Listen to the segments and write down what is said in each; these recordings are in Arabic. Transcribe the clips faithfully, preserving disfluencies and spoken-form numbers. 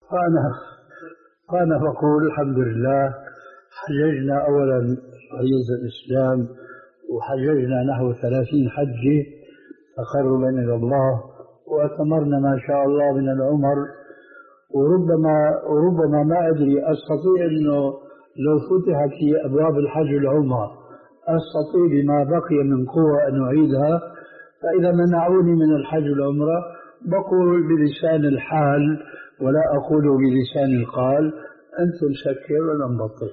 فأنا فأنا بقول الحمد لله، حججنا أولا فريضة الإسلام، وحججنا نحو ثلاثين حجة تقربا إلى الله، وأتمرنا ما شاء الله من العمر. وربما وربما ما أدري، أستطيع أنه لو فتحت في أبواب الحج والعمرة أستطيع بما بقي من قوة أن أعيدها. فإذا منعوني من الحج والعمرة بقول بلسان الحال ولا أقول بلسان القال: أنت مسكر ولا مبطل.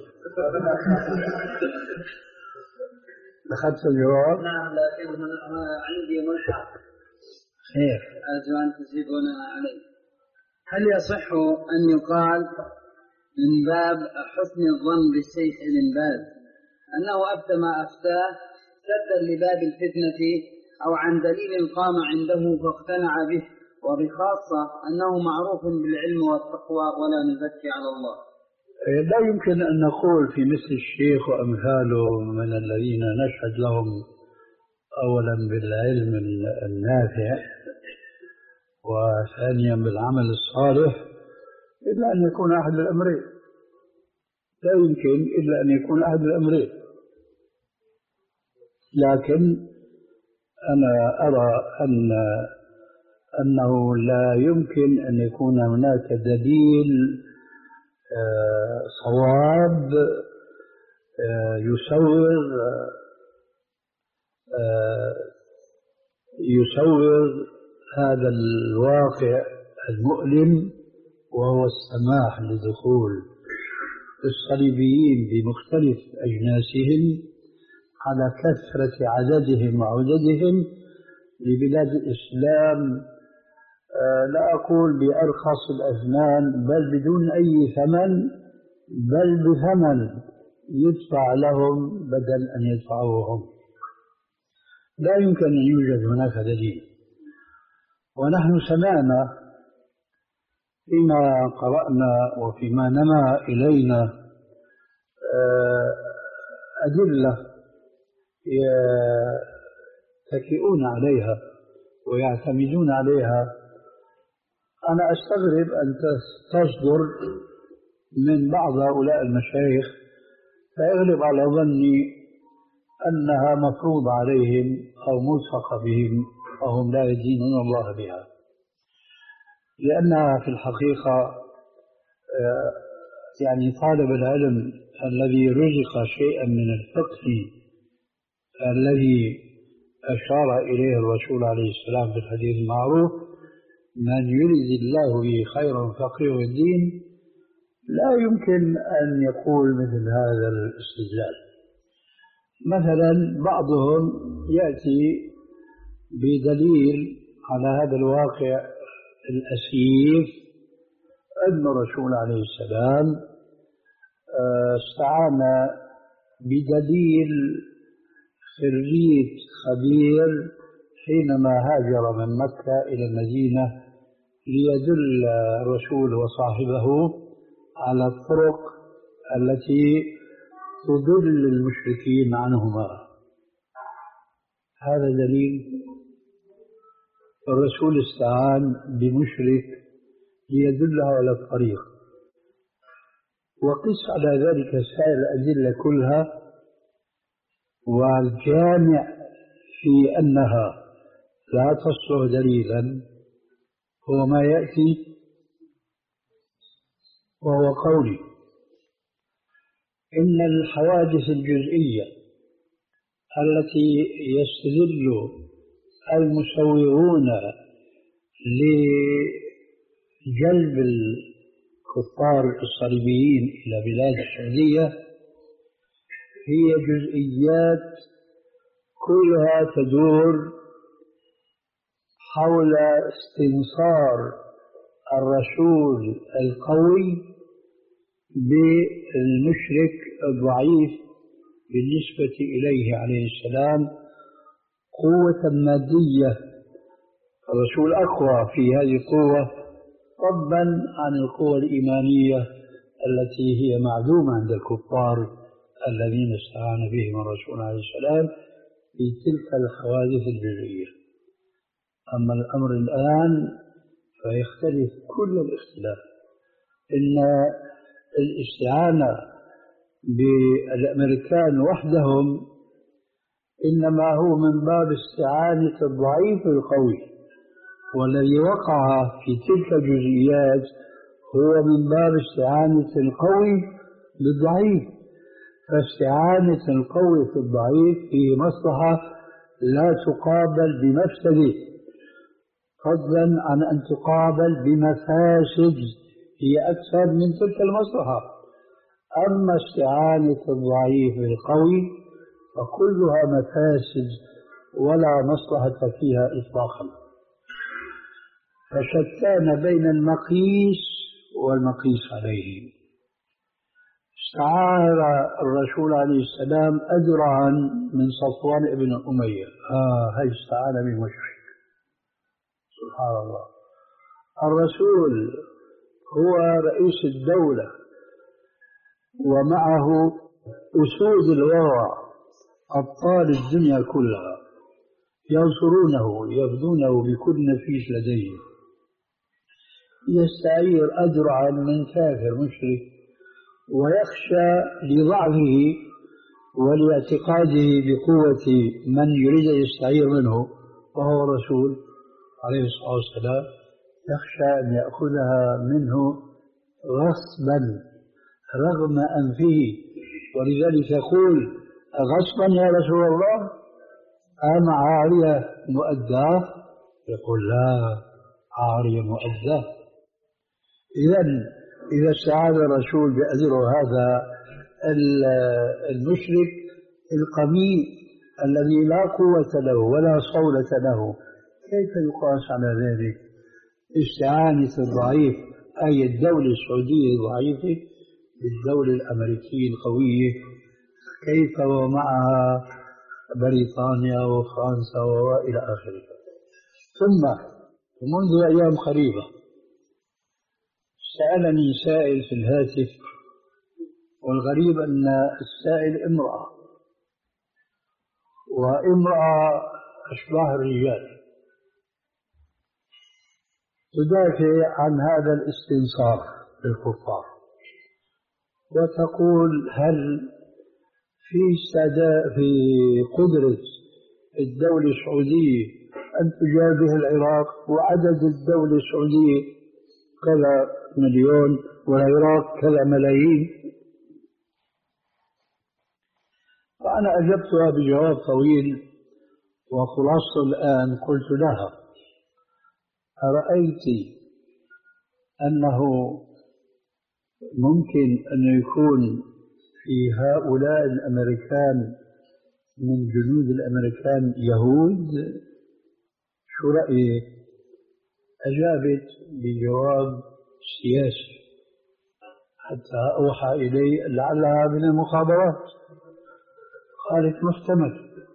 أخذت الجواب؟ نعم، لكن عندي ملحق خير أرجو أن تجيبون عليه. هل يصح أن يقال من باب حسن الظن بالشيخ ابن باز أنه أفتى ما أفتاه سدا لباب الفتنة، أو عن دليل قام عنده فاقتنع به، وبخاصة أنه معروف بالعلم والتقوى ولا نزكي على الله؟ لا يمكن أن نقول في مثل الشيخ وأمثاله من الذين نشهد لهم أولا بالعلم النافع وثانيا بالعمل الصالح إلا أن يكون أحد الأمرين. لا يمكن إلا أن يكون أحد الأمرين. لكن أنا أرى أن أنه لا يمكن أن يكون هناك دليل صواب يسوغ يسوغ هذا الواقع المؤلم، وهو السماح لدخول الصليبيين بمختلف أجناسهم على كثرة عددهم وعددهم لبلاد الإسلام، لا أقول بأرخص الأثمان بل بدون أي ثمن، بل بثمن يدفع لهم بدل أن يدفعوه هم. لا يمكن أن يوجد هناك دليل. ونحن سمعنا فيما قرأنا وفيما نما إلينا أدلة يتكئون عليها ويعتمدون عليها. أنا أستغرب أن تصدر من بعض هؤلاء المشايخ فيغلب على ظني أنها مفروض عليهم أو ملصقة بهم وهم لا يدينون الله بها، لأنها في الحقيقة يعني طالب العلم الذي رزق شيئا من الفقه الذي أشار إليه الرسول عليه السلام في الحديث المعروف: من يرد الله به خيرا فقهه الدين، لا يمكن أن يقول مثل هذا الاستدلال. مثلا بعضهم يأتي بدليل على هذا الواقع الأسيف أن الرسول عليه السلام استعان بدليل خريج خبير حينما هاجر من مكة إلى المدينة ليدل الرسول وصاحبه على الطرق التي تضل المشركين عنهما. هذا دليل. الرسول استعان بمشرك ليدله على الطريق، وقس على ذلك سائر الأدلة كلها، والجامع في أنها لا تصلح دليلا هو ما يأتي، وهو قولي: إن الحوادث الجزئية التي يستدل المسوغون لجلب الكفار الصليبيين إلى بلاد السعودية هي جزئيات كلها تدور حول استنصار الرسول القوي بالمشرك الضعيف بالنسبة إليه عليه السلام قوة مادية. الرسول أقوى في هذه القوة فضلا عن القوة الإيمانية التي هي معدومة عند الكفار الذين استعان بهم الرسول عليه السلام في تلك الحوادث الجزئية. أما الأمر الآن فيختلف كل الاختلاف. إن الاستعانة بالأمريكان وحدهم إنما هو من باب استعانة الضعيف القوي، والذي وقع في تلك الجزئيات هو من باب استعانة القوي بالضعيف. فاستعانة القوي في الضعيف في مصلحة لا تقابل بمفسده، فضلا عن أن تقابل بمفاسد هي أكثر من تلك المصلحة. أما استعانة الضعيف بالقوي فكلها مفاسد ولا مصلحة فيها إطلاقا. فشتان بين المقيس والمقيس عليه. استعار الرسول عليه السلام أدرعا من صفوان بن أمية، آه هي استعانة بمشرك، سبحان الله. الرسول هو رئيس الدولة ومعه أسود الورع أبطال الدنيا كلها ينصرونه يفدونه بكل نفيس لديهم، يستعير أدرعا من كافر مشرك ويخشى لضعفه ولاعتقاده بقوة من يريد أن يستعير منه وهو الرسول عليه الصلاة والسلام، يخشى أن يأخذها منه غصبا رغم أنفه، ولذلك يقول غصبا يا رسول الله أم عارية مؤداه؟ يقول لا، عارية مؤداه. إذن إذا استعاذ الرسول بأدره هذا المشرك القميء الذي لا قوة له ولا صولة له، كيف يقاس على ذلك استعانة الضعيف أي الدولة السعودية الضعيفة بالدولة الأمريكية القوية، كيف ومعها بريطانيا وفرنسا وإلى آخره. ثم منذ أيام قريبة سألني سائل في الهاتف، والغريب أن السائل امرأة، وامرأة أشباه الرجال، تدافع عن هذا الاستنصار للكفار وتقول هل في في قدرة الدولة السعودية أن تجابه العراق، وعدد الدولة السعودية كذا مليون والعراق كذا ملايين. فأنا أجبتها بجواب طويل، وخلاصة الآن قلت لها أرأيت أنه ممكن أن يكون في هؤلاء الأمريكان من جنود الأمريكان يهود؟ شو رأيك؟ أجابت بجواب سياسي حتى أوحى إلي لعلها من المخابرات. قالت محتمل.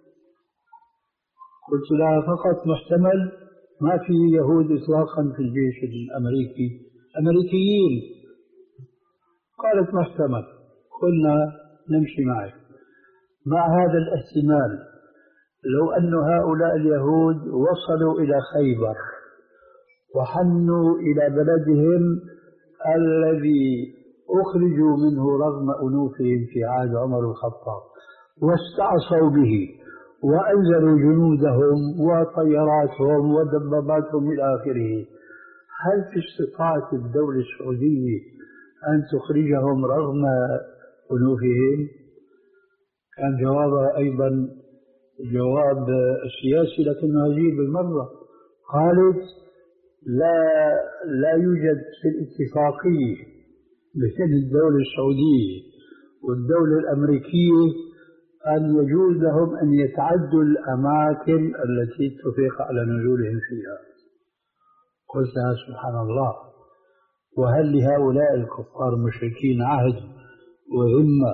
قلت لها فقط محتمل، ما في يهود إطلاقا في الجيش الأمريكي أمريكيين. قالت محتمل. قلنا نمشي معك مع هذا الاحتمال. لو أن هؤلاء اليهود وصلوا إلى خيبر وحنوا إلى بلدهم الذي أخرجوا منه رغم أنوفهم في عهد عمر الخطاب، واستعصوا به وأنزلوا جنودهم وطياراتهم ودباباتهم إلى آخره، هل في استطاعة الدولة السعودية أن تخرجهم رغم أنوفهم؟ كان جوابها أيضا جواب سياسي لكنه عجيب بالمرة. قالت لا لا يوجد في الاتفاقية بين الدولة السعودية والدولة الأمريكية أن يجوز لهم أن يتعدوا الأماكن التي اتفق على نزولهم فيها. قلت لها سبحان الله، وهل لهؤلاء الكفار المشركين عهد وذمة؟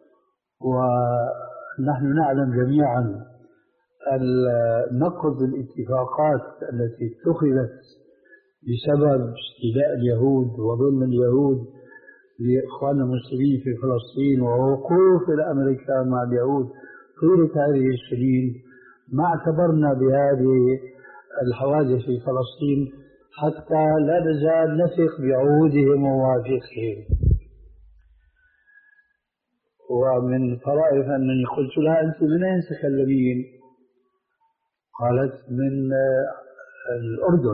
ونحن نعلم جميعا نقض الاتفاقات التي اتخذت بسبب استيلاء اليهود وظلم اليهود لإخواننا المسلمين في فلسطين ووقوف الأمريكان مع اليهود طيلة هذه السنين، ما اعتبرنا بهذه الحوادث في فلسطين حتى لا نزال نثق بعهودهم ومواثيقهم. ومن طرائف أنني قلت لها: أنت من أين تتكلمين؟ قالت: من الأردن.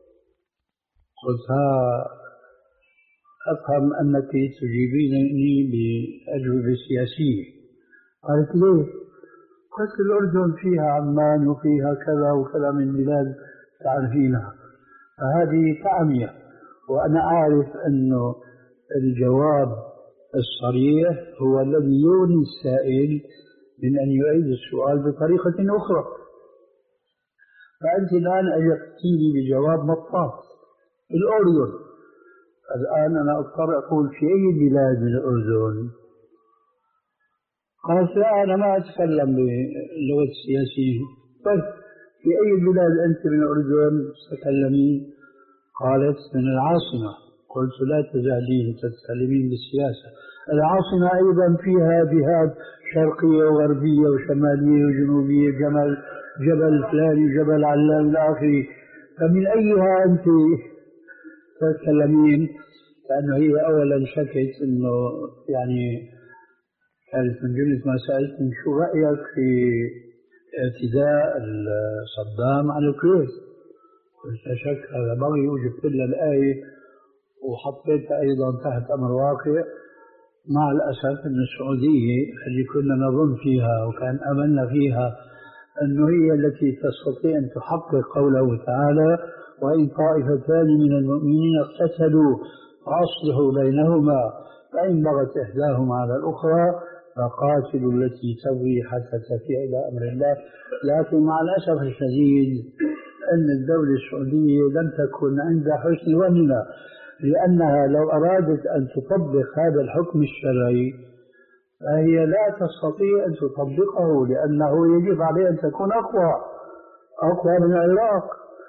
قلتها: أفهم أنك تجيبينني بأجوبة سياسية. قالت: ليه؟ قلت: الأردن فيها عمان وفيها كذا وكذا من بلاد تعرفينها، فهذه تعمية، وأنا أعرف أنه الجواب الصريح هو الذي يغني السائل من أن يعيد السؤال بطريقة أخرى. فأنت الآن أجبتيني بجواب مطاط: الأردن. الآن أنا أضطر أقول: في أي بلاد من الأردن؟ قالت: لا، أنا ما أتكلم باللغة السياسية. طيب، في أي بلاد أنت من الأردن تتكلمين؟ قالت: من العاصمة. قلت: لا تزالين تتكلمين بالسياسة، العاصمة أيضا فيها بلاد شرقية وغربية وشمالية وجنوبية، جبل جبل فلاني جبل علان إلى آخره، فمن أيها أنت تتكلمين؟ لأنه هي أولا شكت أنه يعني كانت من جملة ما سألتني: شو رأيك في اعتداء صدام على الكويت؟ قلت: لا شك هذا بغي، وجبت لها الآية وحطيتها أيضا تحت أمر واقع. مع الأسف أن السعودية اللي كنا نظن فيها وكان أملنا فيها أنه هي التي تستطيع أن تحقق قوله تعالى: وإن طائفتان من المؤمنين اقتتلوا فأصلحوا بينهما فإن بغت إحداهما على الأخرى فقاتلوا التي تبغي حتى تفيء إلى أمر الله. لكن مع الأسف الشديد أن الدولة السعودية لم تكن عند حسن ظننا، لأنها لو أرادت أن تطبق هذا الحكم الشرعي فهي لا تستطيع أن تطبقه، لأنه يجب عليه أن تكون أقوى أقوى من العراق.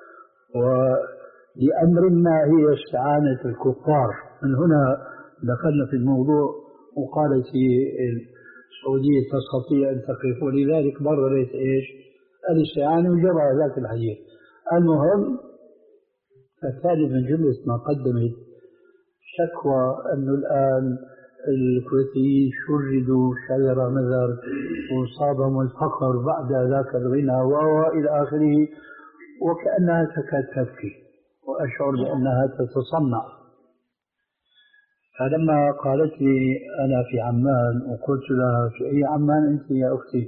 ولأمر ما هي استعانة الكفار. من هنا دخلنا في الموضوع وقالت السعودية تستطيع أن تقف، ولذلك بررت إيش؟ الاستعانة وجرى ذاك الحديث. المهم، الثالث من جملة ما قدمت شكوى أنه الآن الكويتيين شردوا شجر مذر وصابهم الفقر بعد ذاك الغنى وإلى آخره، وكأنها تكاد تبكي وأشعر بأنها تتصنع. فلما قالت لي: أنا في عمان، وقلت لها: في أي عمان أنت يا أختي؟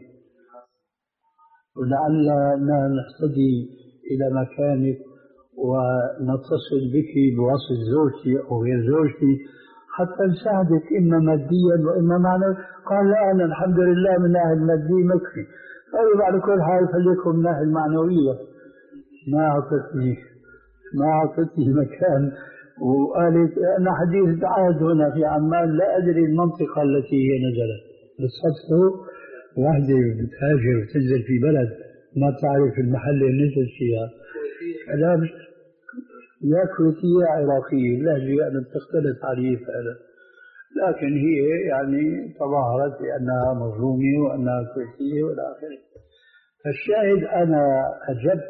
ولعلنا نهتدي إلى مكانك ونتصل بك بواسطة زوجتي أو غير زوجتي حتى نساعدك إما ماديا وإما معنويا. قال: لا، أنا الحمد لله من ناحية المادية مكفي. طيب، على كل حال خليكم من ناحية المعنوية. ما أعطتني ما أعطتني مكان، وقالت: أنا حديث عهد هنا في عمان، لا أدري المنطقة التي هي نزلت. بالصدفة واحدة بتهاجر وتنزل في بلد ما تعرف المحل اللي نزل فيها، كلام يا كويتية يا عراقية، اللهجة أنا بتختلف عليه فعلا، لكن هي يعني تظاهرت بأنها مظلومة وأنها كويتية والى آخره. فالشاهد أنا أجبت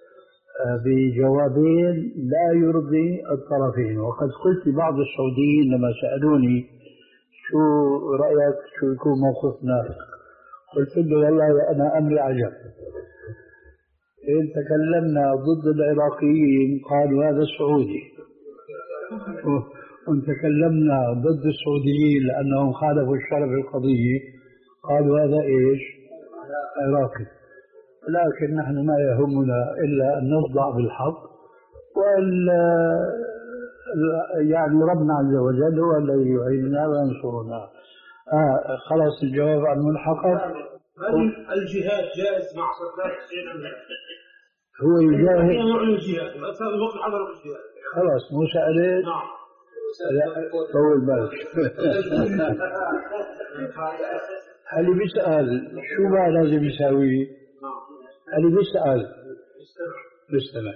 بجوابين لا يرضي الطرفين. وقد قلت لبعض السعوديين لما سألوني: شو رأيك، شو يكون موقفنا؟ قلت له: والله أنا أمري عجب. إن تكلمنا ضد العراقيين قالوا هذا سعودي، وإن تكلمنا ضد السعوديين لأنهم خالفوا الشرع في القضية قالوا هذا إيش؟ عراقي. لكن نحن ما يهمنا إلا أن نصدع بالحق، وال يعني ربنا عز وجل هو الذي يعيننا وينصرنا. آه خلاص، الجواب عن الملحقات. هل الجهاد جائز مع صدام الشيخ؟ هو يجاهد. الوقت حضر بالجهاد. خلاص، مو سألت. نعم. طول بالك. اللي بيسأل شو بقى لازم يساوي؟ اللي بيسأل بيستمع.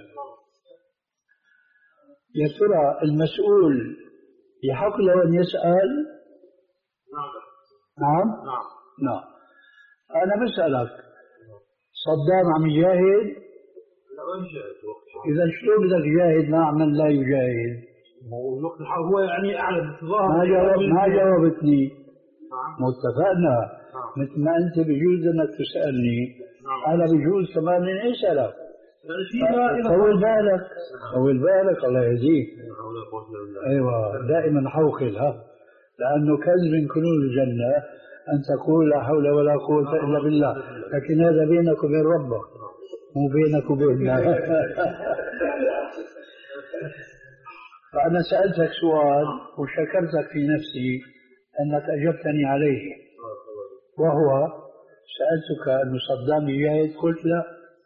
يا ترى المسؤول يحق له أن يسأل؟ نعم. نعم؟ نعم. نعم. أنا بسألك، صدام عم يجاهد؟ إذا شلون بدك تجاهد مع من لا يجاهد؟ الوقت الحال هو يعني أعلى بالتظاهر. ما جاوب ما جاوبتني. متفقنا. مثل ما أنت بجوز أنك تسألني، أنا بجوز كمان إني أسألك. طول بالك طول بالك الله يهديك. أيوة دائما حوقل ها، لأنه كنز من كنوز الجنة أن تقول لا حول ولا قوة إلا بالله، لكن هذا بينك وبين ربك مو بينك وبين الله. فأنا سألتك سؤال وشكرتك في نفسي أنك أجبتني عليه، وهو سألتك أن صدام يجاهد، قلت لا،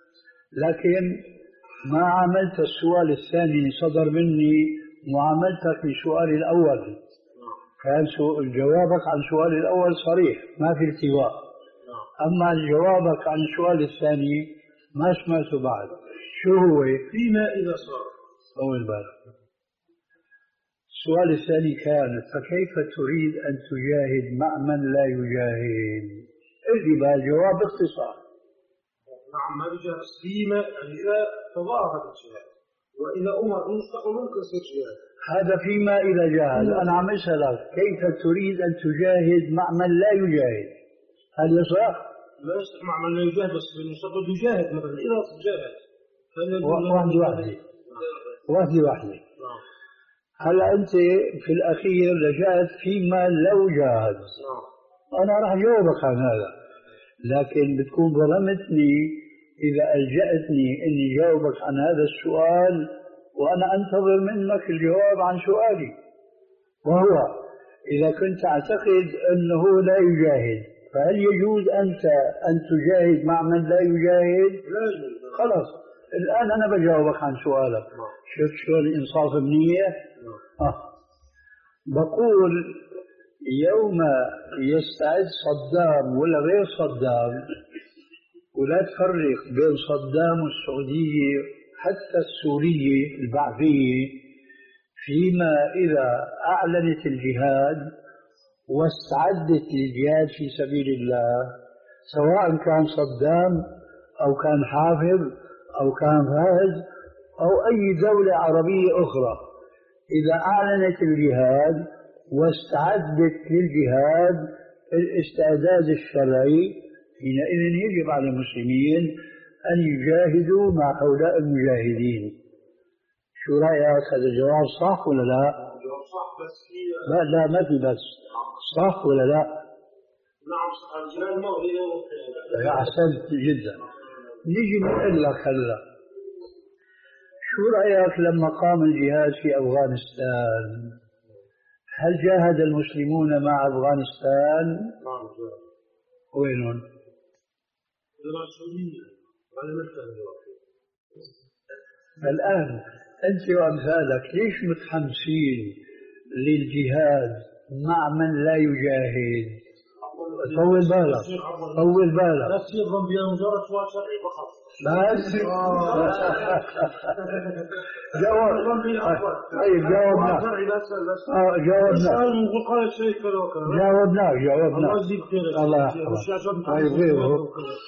لكن ما عملت السؤال الثاني صدر مني معاملتك في سؤالي الأول، كان جوابك عن سؤالي الأول صريح ما في التواء، أما جوابك عن السؤال الثاني ما سمعته بعد. شو هو؟ فيما إذا صار. طول بالك. السؤال الثاني كان فكيف تريد أن تجاهد مع من لا يجاهد؟ اجب الجواب باختصار. نعم ما بجاهد فيما إذا تظاهر الجهاد، وإذا أمر المستقبل ممكن يصير جهاد. هذا فيما إذا جاهد. أنا عم أسألك كيف تريد أن تجاهد مع من لا يجاهد؟ هل يصح؟ لا يصح مع من لا يجاهد، بس بالمستقبل يجاهد مثلا إذا تجاهد. واحدة واحدة واحدة واحدة. هلا أنت في الأخير لجأت فيما لو جاهد. أنا راح أجاوبك عن هذا، لكن بتكون ظلمتني إذا ألجأتني إني جاوبك عن هذا السؤال وأنا أنتظر منك الجواب عن سؤالي، وهو إذا كنت تعتقد أنه لا يجاهد فهل يجوز أنت أن تجاهد مع من لا يجاهد؟ لا يجوز. خلاص الآن أنا بجاوبك عن سؤالك. شفت شلون الإنصاف منية؟ آه. بقول يوم يستعد صدام ولا غير صدام، ولا تفرق بين صدام والسعودية حتى السورية البعثية، فيما إذا أعلنت الجهاد واستعدت للجهاد في سبيل الله، سواء كان صدام أو كان حافظ أو كان فاز أو أي دولة عربية أخرى، إذا أعلنت الجهاد واستعدت للجهاد الاستعداد الشرعي، حينئذ يجب على المسلمين أن يجاهدوا مع هؤلاء المجاهدين. شو رأيك؟ هذا الجواب صح ولا لا؟ الجواب صح، بس في لا لا ما في بس، صح ولا لا؟ نعم صح. الجهاد ما هو أحسنت جدا. نيجي نقول لك هلا شو رأيك لما قام الجهاد في أفغانستان؟ هل جاهد المسلمون مع أفغانستان؟ نعم جاهد. وينهم؟ مع السعودية. الآن أنت وأمثالك ليش متحمسين للجهاد مع من لا يجاهد؟ طول بالك طول بالك. لا تصير ذنبي مجرد سؤال شرعي فقط. بس جاوب. طيب جاوبنا. اه جاوبنا. جاوبنا جاوبنا. الله يحفظك. طيب غيره.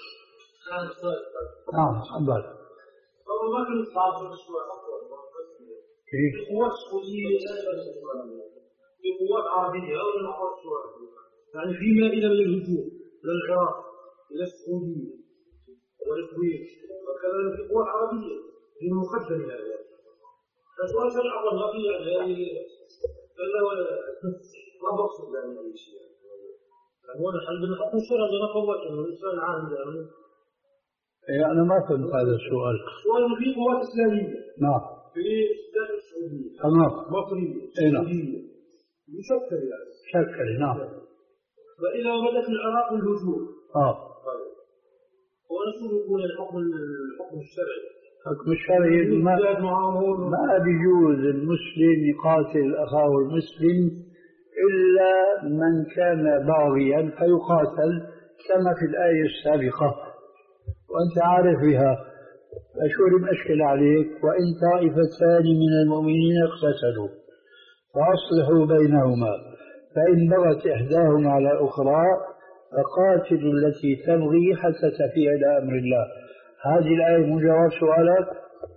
نعم تفضل. ما كنت صعب السؤال. كيف؟ قوات سعودية في قوات عربية أو قوات سعودية، يعني فيما إلى من الهجوم إلى العراق إلى السعودية والكويت وكذا في قوات عربية في المقدم هذا. فسؤال شرع أول ما في يعني إلا ما بقصد يعني شيء. هو الحل بنحكم شرع لنا قوتنا والإنسان العام يعني. إيه أنا ما فهمت هذا السؤال. السؤال في قوات إسلامية. نعم. في السودان السعودية. تمام. مصرية. إيه نعم. مشكل يعني. شكل نعم. فإذا بدأ في العراق الهجوم. آه. طيب. ونشوف يكون الحكم الحكم الشرعي. الحكم الشرعي ما ما بيجوز المسلم يقاتل أخاه المسلم إلا من كان باغيا فيقاتل كما في الآية السابقة، وأنت عارف بها. أشو المشكلة عليك؟ وإن طائفتان من المؤمنين اقتتلوا فأصلحوا بينهما فإن بغت إحداهما على الأخرى فقاتلوا التي تبغي حتى تفيء إلى أمر الله. هذه الآية مو جواب سؤالك؟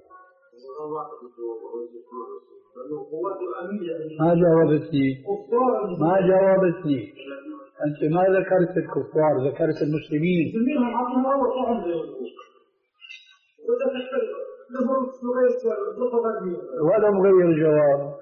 ما جاوبتني ما جاوبتني أنت ما ذكرت الكفار، ذكرت المسلمين. ولا مغير الجواب.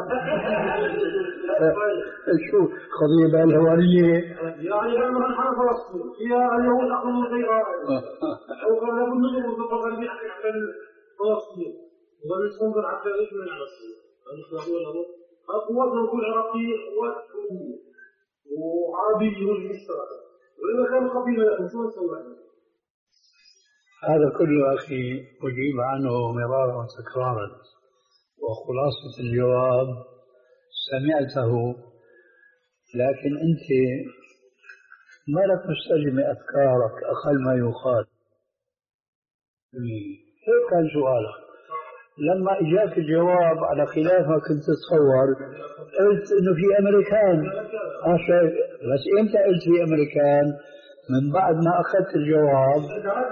شو قضية الهوانية؟ يعني لما نحن فلسطين هي اليهود أقوم غيرها أو كان لابد من المنطقة التي تحتل فلسطين ونستنظر حتى إيش من فلسطين المسلمون له القوات نقول عراقية قوات سعودية وعربية مشتركة وإذا كان قبيلة شو نسوي؟ هذا كله أخي أجيب عنه مرارا وتكرارا، وخلاصة الجواب سمعته، لكن أنت ما لك مستجمع أفكارك أقل ما يقال. هيك كان سؤالك. لما إجاك الجواب على خلاف ما كنت تتصور قلت إنه في أمريكان. بس إمتى قلت في أمريكان؟ من بعد ما أخذت الجواب.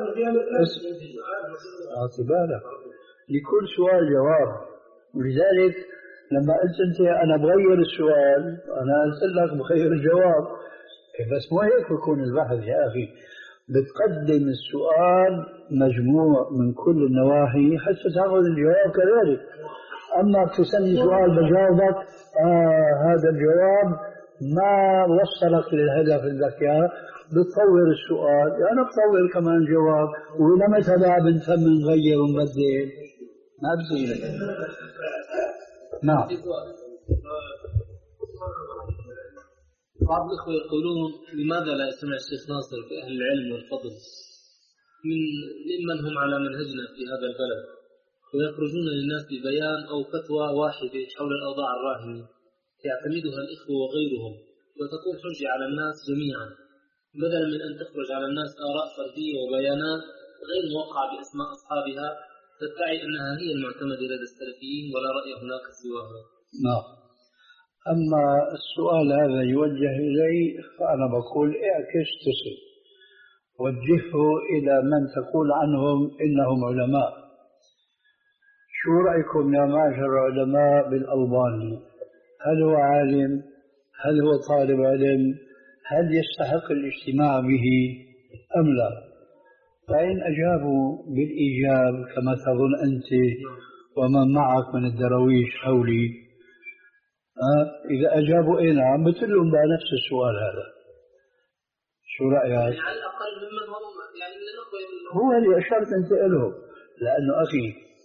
أعطي بالك لكل سؤال جواب، ولذلك لما قلت أنت أنا بغير السؤال أنا قلت لك بغير الجواب. بس مو هيك بكون البحث يا أخي، بتقدم السؤال مجموع من كل النواحي حتى تأخذ الجواب كذلك. أما تسألني سؤال بجاوبك آه هذا الجواب ما وصلك للهدف اللي بدك إياه، بتطور السؤال أنا بطور كمان جواب، ولما تبع بنتم نغير ونبدل ما بصير. نعم. بعض الإخوة يقولون لماذا لا يسمع الشيخ ناصر في أهل العلم والفضل من ممن هم على منهجنا في هذا البلد ويخرجون للناس ببيان أو فتوى واحدة حول الأوضاع الراهنة يعتمدها الإخوة وغيرهم وتكون حجة على الناس جميعا، بدلا من أن تخرج على الناس آراء فردية وبيانات غير موقعة بأسماء أصحابها تدعي أنها هي المعتمدة لدى السلفيين ولا رأي هناك سواها. نعم. أما السؤال هذا يوجه إلي فأنا بقول اعكس تصل، وجهه إلى من تقول عنهم إنهم علماء. شو رأيكم يا معشر العلماء بالألباني؟ هل هو عالم؟ هل هو طالب علم؟ هل يستحق الاجتماع به أم لا؟ فإن أجابوا بالإيجاب كما تظن أنت ومن معك من الدرويش حولي، إذا أجابوا إيه نعم بتلهم بقى نفس السؤال هذا. شو رأيك؟ يعني على الأقل ممن هم يعني من الأخوة هو اللي أشرت أنت له، لأنه أخي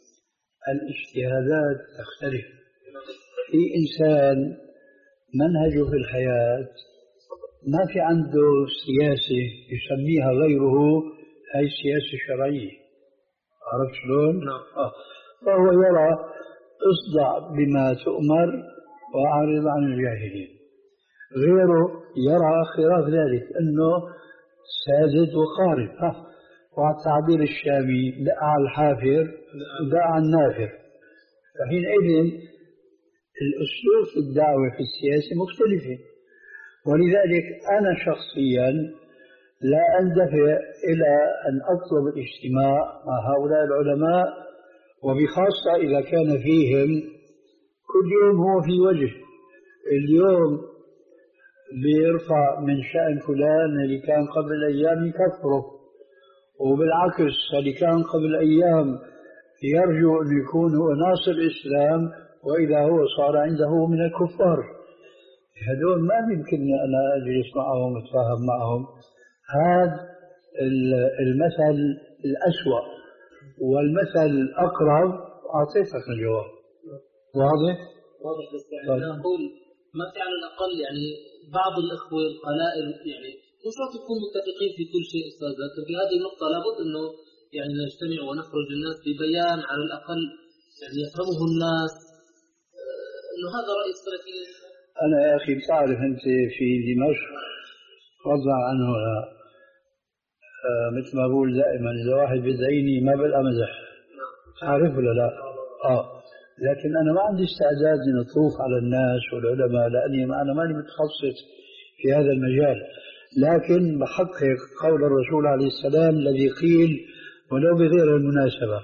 الاجتهادات تختلف. في إنسان منهجه في الحياة ما في عنده سياسة يسميها غيره هاي السياسة الشرعية، عرفت شلون؟ نعم. آه. فهو يرى اصدع بما تؤمر وأعرض عن الجاهلين. غيره يرى خلاف ذلك أنه ساذج وقارب، ها وعلى التعبير الشامي دع على الحافر ودع على النافر. فحينئذ الأسلوب في الدعوة في السياسة مختلفة، ولذلك أنا شخصيا لا أندفع إلى أن أطلب الاجتماع مع هؤلاء العلماء، وبخاصة إذا كان فيهم كل يوم هو في وجه. اليوم بيرفع من شأن فلان اللي كان قبل أيام يكفره، وبالعكس اللي كان قبل أيام يرجو أن يكون هو ناصر الإسلام وإذا هو صار عنده من الكفار. هذول ما يمكن أنا أجلس معهم وأتفاهم معهم. هذا المثل الأسوأ والمثل الأقرب أعطيتك الجواب. واضح؟ واضح. بس يعني أنا أقول ما في على الأقل يعني بعض الإخوة القلائل يعني مش شرط يكون متفقين في كل شيء أستاذ، لكن في هذه النقطة لابد إنه يعني نجتمع ونخرج الناس ببيان على الأقل يعني يفهمه الناس إنه هذا رأي السلفيين. أنا يا أخي بتعرف أنت في دمشق وضع عنه مثل ما بقول دائما إذا واحد بدعيني ما بلقى مزح، تعرف ولا لا؟ آه لكن أنا ما عندي استعداد أن أطوف على الناس والعلماء لأني أنا ماني متخصص في هذا المجال، لكن بحقق قول الرسول عليه السلام الذي قيل ولو بغير المناسبة.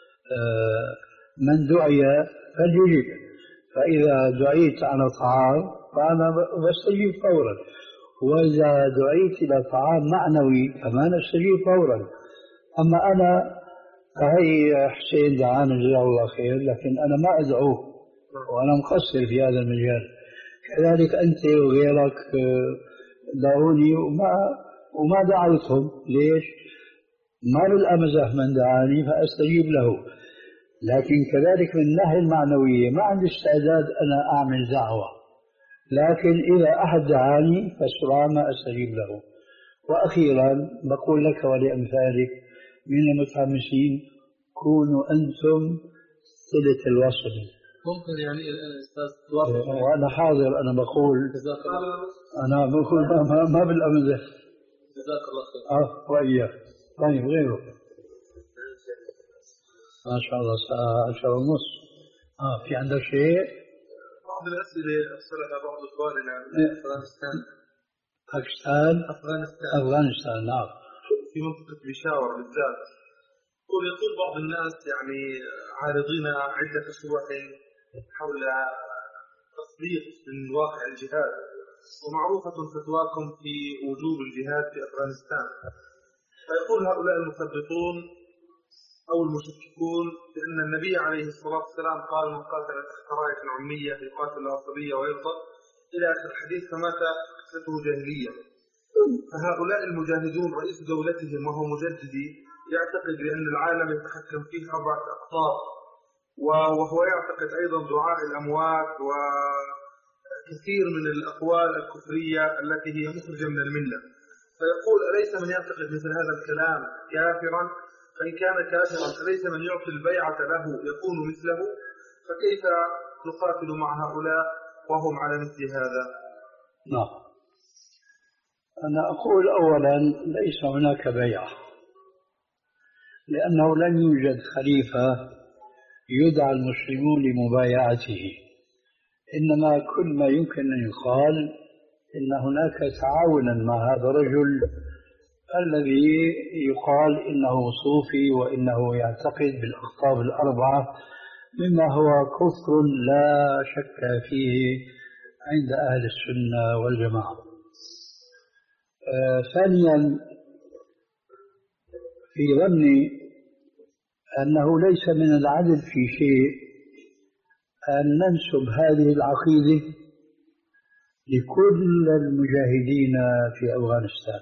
من دعي فليجب، فإذا دعيت على طعام فأنا بستجيب فورا، وإذا دعيت إلى طعام معنوي فما نستجيب فورا. أما أنا فهي حسين دعانا جزاه الله خير، لكن أنا ما أدعوه وأنا مقصر في هذا المجال. كذلك أنت وغيرك دعوني وما وما دعوتهم. ليش؟ ما بالأمزح من دعاني فأستجيب له، لكن كذلك من الناحية المعنوية ما عندي استعداد أنا أعمل دعوة، لكن إذا أحد دعاني فسرعان ما أستجيب له. وأخيرا بقول لك ولأمثالك من المتحمسين كونوا أنتم صلة الوصل. ممكن يعني الأستاذ توافق؟ وأنا حاضر، أنا بقول أنا بقول ما, ما, ما بالأمزح. جزاك الله خير. أه وإياك. طيب غيره ما شاء الله الساعة عشرة ونص. آه في عندك شيء؟ بعض الأسئلة أرسلها بعض إخواننا من أفغانستان. باكستان؟ أفغانستان. أفغانستان نعم. في منطقة بيشاور بالذات. يقول بعض الناس يعني عارضين عدة أسبوع حول تطبيق من واقع الجهاد، ومعروفة فتواكم في وجوب الجهاد في أفغانستان. فيقول هؤلاء المثبطون أو المشككون بأن النبي عليه الصلاة والسلام قال من قاتل تحت راية عمية يقاتل العصبية ويرضى إلى آخر الحديث فمات قتلته جاهلية. فهؤلاء المجاهدون رئيس دولتهم وهو مجددي يعتقد بأن العالم يتحكم فيه أربعة أقطاب، وهو يعتقد أيضا دعاء الأموات وكثير من الأقوال الكفرية التي هي مخرجة من الملة. فيقول أليس من يعتقد مثل هذا الكلام كافرا؟ فإن كان كافرا أليس من يعطي البيعة له يكون مثله؟ فكيف نقاتل مع هؤلاء وهم على مثل هذا؟ نعم. أنا أقول أولا ليس هناك بيعة، لأنه لن يوجد خليفة يدعى المسلمون لمبايعته، إنما كل ما يمكن أن يقال إن هناك تعاونا مع هذا الرجل الذي يقال إنه صوفي وإنه يعتقد بالأقطاب الأربعة، مما هو كفر لا شك فيه عند أهل السنة والجماعة. آه ثانيا في ظني أنه ليس من العدل في شيء أن ننسب هذه العقيدة لكل المجاهدين في أفغانستان،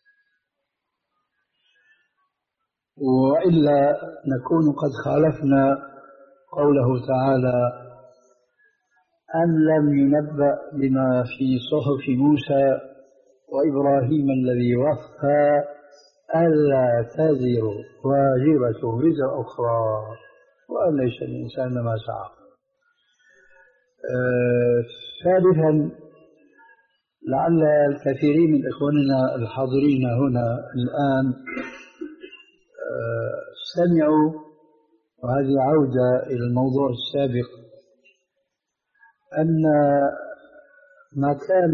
وإلا نكون قد خالفنا قوله تعالى أن لم ينبأ بما في صحف موسى وإبراهيم الذي وفى ألا تزر واجبة وزر أخرى وأن ليس الإنسان ما سعى. آه ثالثا لعل الكثيرين من إخواننا الحاضرين هنا الآن آه سمعوا، وهذه عودة إلى الموضوع السابق، أن ما كان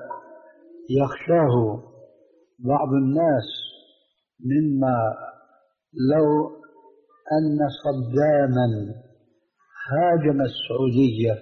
يخشاه بعض الناس مما لو أن صداما هاجم السعودية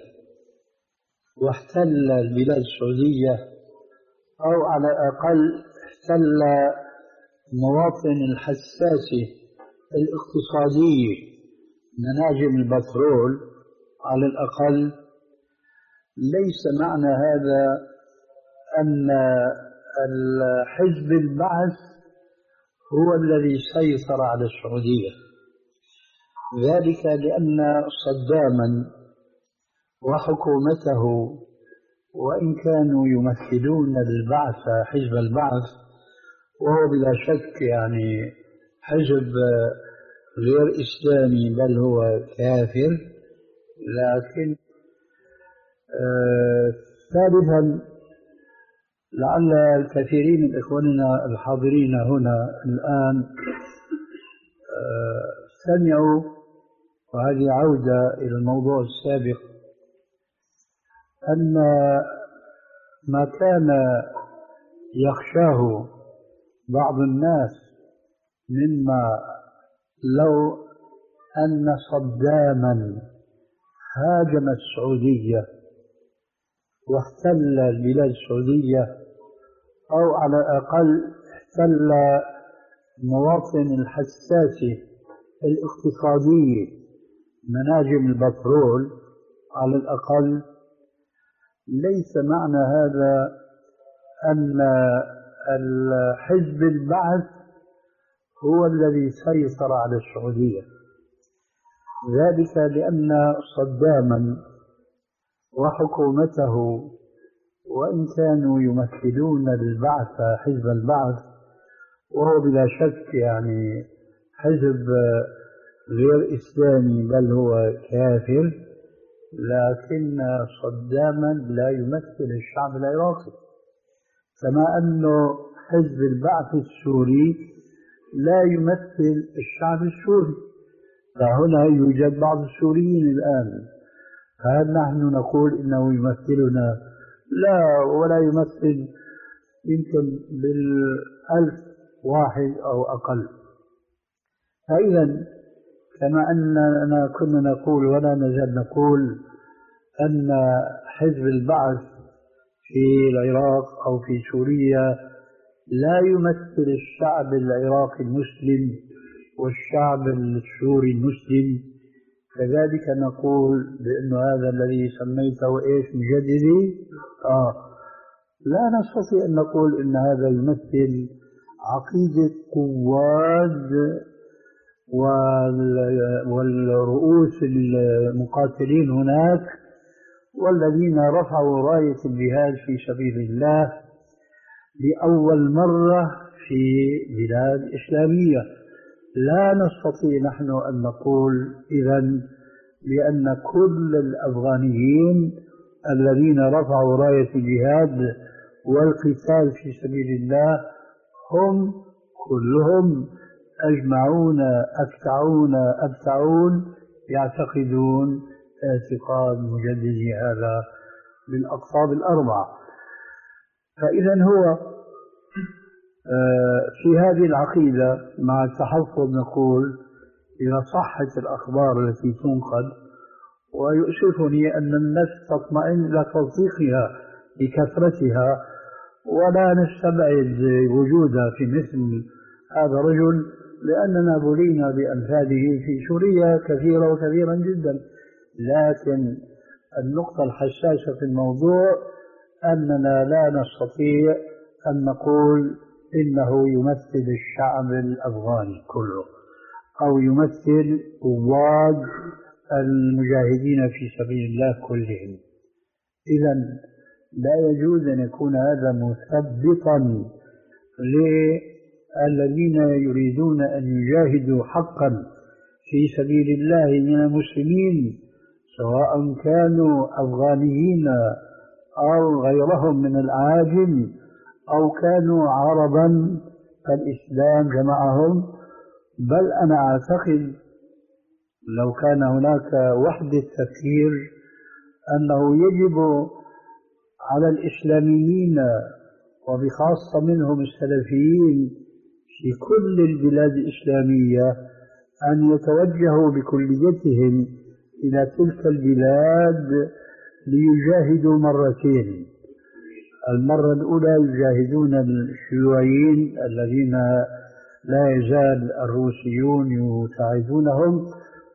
واحتل البلاد السعودية، أو على الأقل احتل مواطن الحساسة الاقتصادية مناجم البترول على الأقل، ليس معنى هذا أن الحزب البعث هو الذي سيطر على السعودية، ذلك لأن صداما وحكومته وإن كانوا يمثلون البعث حزب البعث، وهو بلا شك يعني حزب غير إسلامي بل هو كافر، لكن آه ثالثا لعل الكثيرين من إخواننا الحاضرين هنا الآن آه سمعوا، وهذه عودة إلى الموضوع السابق، أن ما كان يخشاه بعض الناس مما لو أن صداما هاجم السعودية واحتل البلاد السعودية، أو على الأقل احتل مواطن الحساسة الاقتصادية مناجم البترول على الأقل، ليس معنى هذا أن الحزب البعث هو الذي سيطر على السعودية، ذلك لأن صداما وحكومته وإن كانوا يمثلون البعث حزب البعث، وهو بلا شك يعني حزب غير إسلامي بل هو كافر، لكن صداما لا يمثل الشعب العراقي، كما أنه حزب البعث السوري لا يمثل الشعب السوري. فهنا يوجد بعض السوريين الآن، فهل نحن نقول إنه يمثلنا؟ لا، ولا يمثل يمكن بالألف واحد أو أقل. فإذا كما أننا كنا نقول ولا نزال نقول أن حزب البعث في العراق أو في سوريا لا يمثل الشعب العراقي المسلم والشعب السوري المسلم، كذلك نقول بأن هذا الذي سميته إيش مجددي آه لا نستطيع أن نقول إن هذا يمثل عقيدة قواد والرؤوس المقاتلين هناك والذين رفعوا راية الجهاد في سبيل الله لأول مرة في بلاد إسلامية. لا نستطيع نحن أن نقول إذن لأن كل الأفغانيين الذين رفعوا راية الجهاد والقتال في سبيل الله هم كلهم أجمعون أفتعون أبتعون يعتقدون اعتقاد مجددي هذا بالأقطاب الأربعة. فإذا هو في هذه العقيدة مع التحفظ نقول إذا صحت الأخبار التي تنقل، ويؤسفني أن الناس تطمئن إلى تصديقها بكثرتها ولا نستبعد وجودها في مثل هذا الرجل، لأننا بلينا بأمثاله في سوريا كثيرا وكثيرا جدا. لكن النقطة الحساسة في الموضوع أننا لا نستطيع أن نقول إنه يمثل الشعب الأفغاني كله أو يمثل قواد المجاهدين في سبيل الله كلهم. إذا لا يجوز أن يكون هذا مثبطا للذين يريدون أن يجاهدوا حقا في سبيل الله من المسلمين، سواء كانوا أفغانيين أو غيرهم من الأعاجم أو كانوا عربا فالإسلام جمعهم. بل أنا أعتقد لو كان هناك وحدة تفكير أنه يجب على الإسلاميين وبخاصة منهم السلفيين في كل البلاد الإسلامية أن يتوجهوا بكليتهم إلى تلك البلاد ليجاهدوا مرتين. المرة الأولى يجاهدون الشيوعيين الذين لا يزال الروسيون يساعدونهم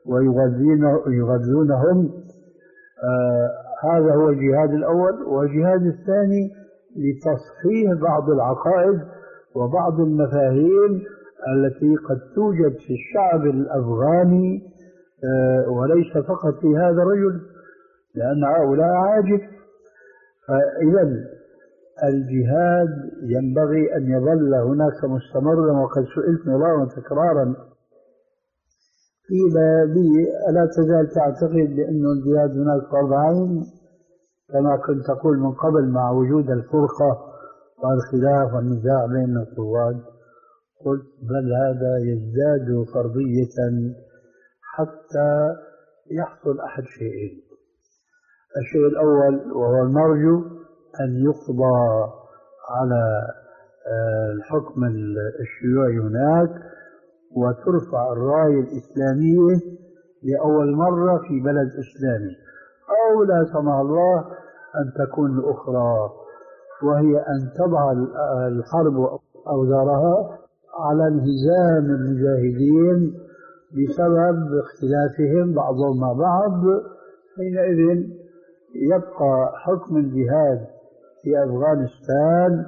ويغذونهم، آه هذا هو الجهاد الأول. والجهاد الثاني لتصحيح بعض العقائد وبعض المفاهيم التي قد توجد في الشعب الأفغاني آه وليس فقط في هذا الرجل، لأن هؤلاء عاجب. فإذا الجهاد ينبغي أن يظل هناك مستمرا. وقد سئلت مرارا تكرارا قيل لي ألا تزال تعتقد بأن الجهاد هناك فرض عين كما كنت تقول من قبل مع وجود الفرقة والخلاف والنزاع بين القوات؟ قلت بل هذا يزداد فرضية حتى يحصل أحد شيئين. الشيء الأول وهو المرجو أن يقضى على الحكم الشيوعي هناك وترفع الراية الإسلامية لأول مرة في بلد إسلامي، أو لا سمح الله أن تكون الأخرى، وهي أن تضع الحرب أوزارها على انهزام المجاهدين بسبب اختلافهم بعضهم مع بعض. حينئذ يبقى حكم الجهاد في أفغانستان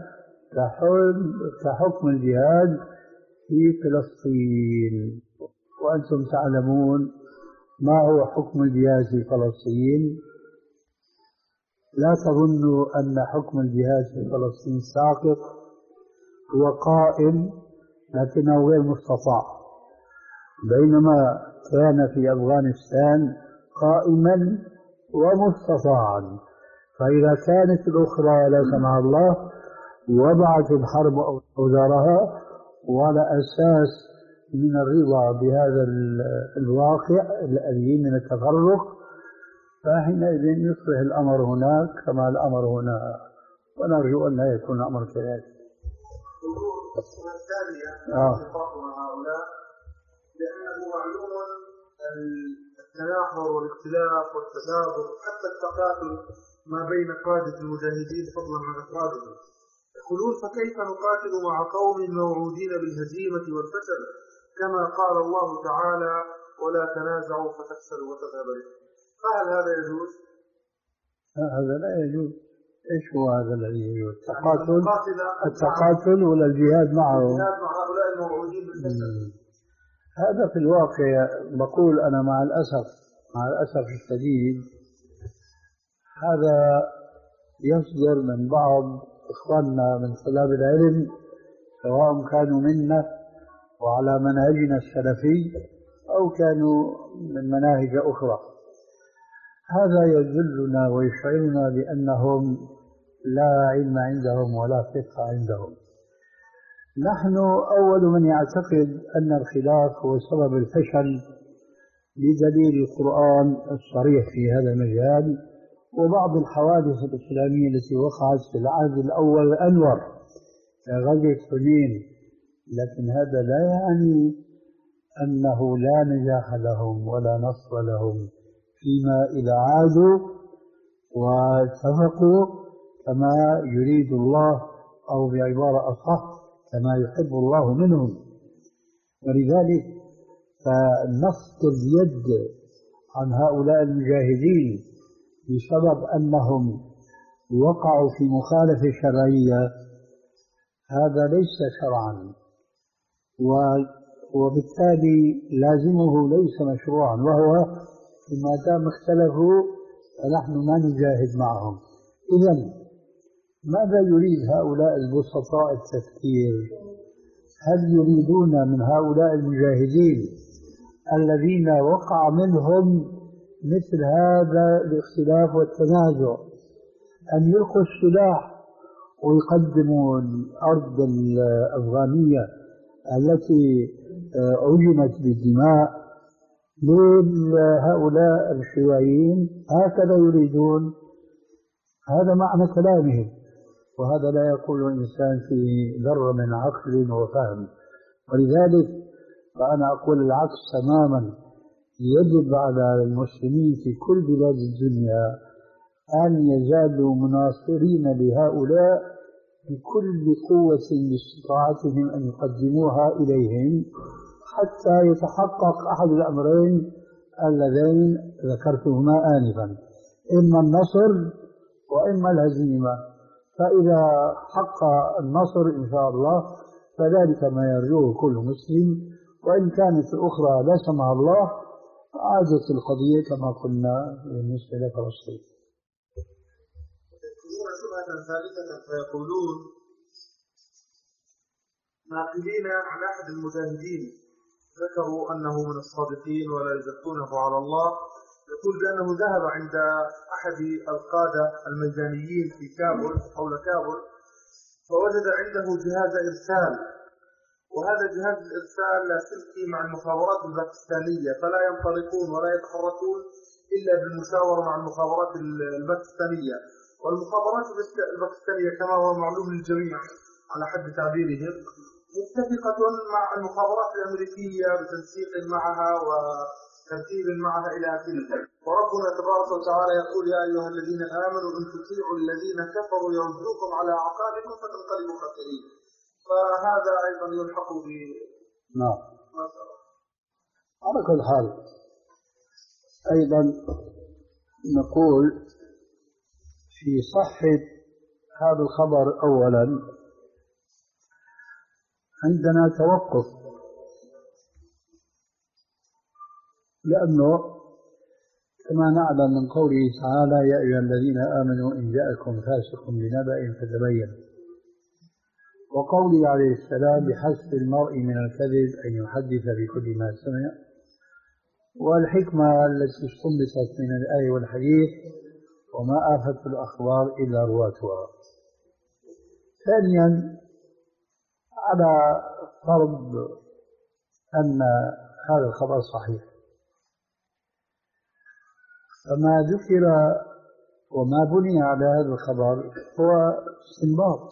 كحكم الجهاد في فلسطين. وأنتم تعلمون ما هو حكم الجهاد في فلسطين. لا تظنوا أن حكم الجهاد في فلسطين ساقط، هو قائم لكنه غير مستطاع، بينما كان في أفغانستان قائما ومستطاعا. فإذا كانت الأخرى لا سمح الله وضعت الحرب أوزارها وعلى أساس من الرضا بهذا الواقع الأليم من التفرق، فحينئذ يصبح الأمر هناك كما الأمر هنا، ونرجو أن لا يكون الأمر كذلك. الصورة الثانية آه. مع هؤلاء لأنه معلوم التناحر والاختلاف والتدابر حتى التقاتل ما بين قادة المجاهدين فضلا عن أفرادهم. يقولون فكيف نقاتل مع قوم موعودين بالهزيمة والفشل كما قال الله تعالى ولا تنازعوا فتفشلوا وتذهب ريحكم؟ فهل هذا يجوز؟ هذا لا يجوز. ايش هو هذا الذي يجوز؟ التقاتل التقاتل ولا الجهاد معه؟ الجهاد مع هؤلاء الموعودين بالفشل. هذا في الواقع بقول أنا مع الأسف مع الأسف الشديد هذا يصدر من بعض إخواننا من طلاب العلم، سواء كانوا منا وعلى منهجنا السلفي أو كانوا من مناهج أخرى. هذا يدلنا ويشعرنا بأنهم لا علم عندهم ولا فقه عندهم. نحن أول من يعتقد أن الخلاف هو سبب الفشل بدليل القرآن الصريح في هذا المجال وبعض الحوادث الإسلامية التي وقعت في العهد الأول الأنور كغزوة حنين. لكن هذا لا يعني أنه لا نجاح لهم ولا نصر لهم فيما إذا عادوا واتفقوا كما يريد الله، أو بعبارة أصح كما يحب الله منهم. ولذلك فنفض اليد عن هؤلاء المجاهدين بسبب أنهم وقعوا في مخالفة شرعية هذا ليس شرعا، وبالتالي لازمه ليس مشروعا، وهو ما دام اختلفوا فنحن ما نجاهد معهم. إذن ماذا يريد هؤلاء البسطاء التفكير؟ هل يريدون من هؤلاء المجاهدين الذين وقع منهم مثل هذا الاختلاف والتنازع أن يلقوا السلاح ويقدموا الأرض الأفغانية التي عجنت بالدماء لهؤلاء الشيوعيين؟ هكذا يريدون. هذا معنى كلامهم، وهذا لا يقول إنسان فيه ذرة من عقل وفهم. ولذلك فأنا أقول العكس تماما. يجب على المسلمين في كل بلاد الدنيا أن يزالوا مناصرين لهؤلاء بكل قوة باستطاعتهم أن يقدموها إليهم حتى يتحقق أحد الأمرين اللذين ذكرتهما آنفا، إما النصر وإما الهزيمة. فإذا حق النصر إن شاء الله فذلك ما يرجوه كل مسلم، وإن كانت الأخرى لا سمح الله عادت القضية كما قلنا بالنسبة لفلسطين. يذكرون شبهة ثالثة فيقولون ناقلين عن أحد المجاهدين ذكروا أنه من الصادقين ولا يزكونه على الله، يقول بأنه ذهب عند أحد القادة الميدانيين في كابول حول كابول فوجد عنده جهاز إرسال، وهذا جهاز الإرسال لاسلكي مع المخابرات الباكستانية، فلا ينطلقون ولا يتحركون إلا بالمشاورة مع المخابرات الباكستانية. والمخابرات الباكستانية كما هو معلوم للجميع على حد تعبيرهم متفقة مع المخابرات الأمريكية بتنسيق معها وترتيب معها إلى آخره. وربنا تبارك وتعالى يقول: يا أيها الذين آمنوا إن تطيعوا الذين كفروا يردوكم على أعقابكم فتنقلبوا خاسرين. فهذا أيضا يلحق ب نعم. على كل حال أيضا نقول في صحة هذا الخبر أولا عندنا توقف، لأنه كما نعلم من قوله تعالى: يا أيها الذين آمنوا إن جاءكم فاسق بنبأ فتبينوا، وقوله عليه السلام: بحسب المرء من الكذب أن يحدث بكل ما سمع. والحكمة التي استنبطت من الآية والحديث: وما آفت الأخبار إلا رواتها. ثانيا، على فرض أن هذا الخبر صحيح، فما ذكر وما بني على هذا الخبر هو استنباط،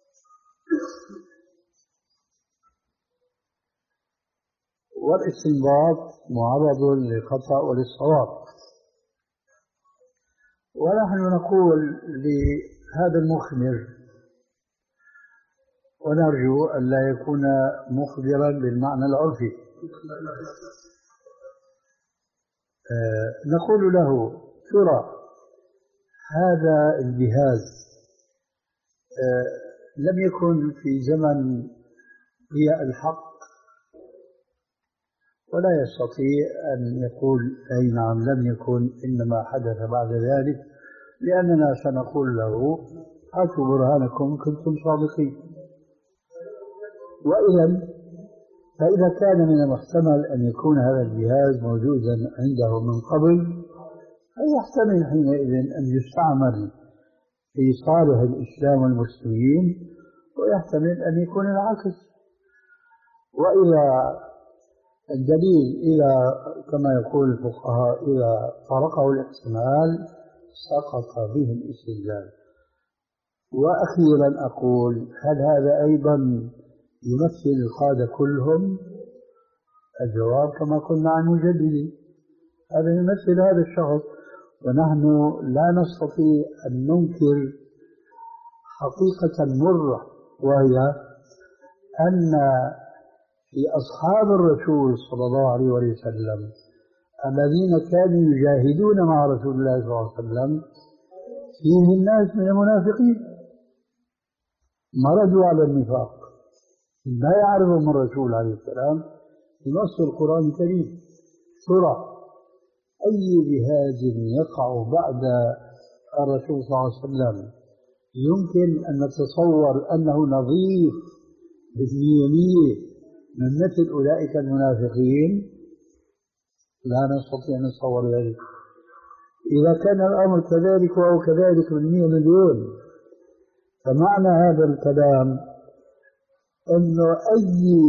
والاستنباط معرض للخطأ وللصواب. ونحن نقول لهذا المخبر، ونرجو أن لا يكون مخبرا بالمعنى العرفي، آه نقول له: ترى هذا الجهاز آه لم يكن في زمن هي الحق، ولا يستطيع أن يقول أي نعم لم يكن، إنما حدث بعد ذلك، لأننا سنقول له: هاتوا برهانكم كنتم صادقين. وإذا فإذا كان من المحتمل أن يكون هذا الجهاز موجودا عنده من قبل، فيحتمل حينئذ أن يستعمل في صالح الإسلام والمسلمين، ويحتمل أن يكون العكس. وإذا الدليل إلى كما يقول الفقهاء إذا طرقه الاحتمال سقط به الاستدلال. وأخيرا أقول: هل هذا أيضا يمثل القادة كلهم؟ الجواب كما قلنا عن مجددي، هذا يمثل هذا الشخص. ونحن لا نستطيع أن ننكر حقيقة مرة، وهي أن في أصحاب الرسول صلى الله عليه وسلم الذين كانوا يجاهدون مع رسول الله صلى الله عليه وسلم فيهم ناس من المنافقين مرضوا على النفاق، لا يعرفهم الرسول عليه السلام في نص القرآن الكريم. ترى أي جهاز يقع بعد الرسول صلى الله عليه وسلم يمكن أن نتصور أنه نظيف بالمية من مثل أولئك المنافقين؟ لا نستطيع أن نتصور ذلك. إذا كان الأمر كذلك أو كذلك بالمئة مليون، فمعنى هذا الكلام أنه أي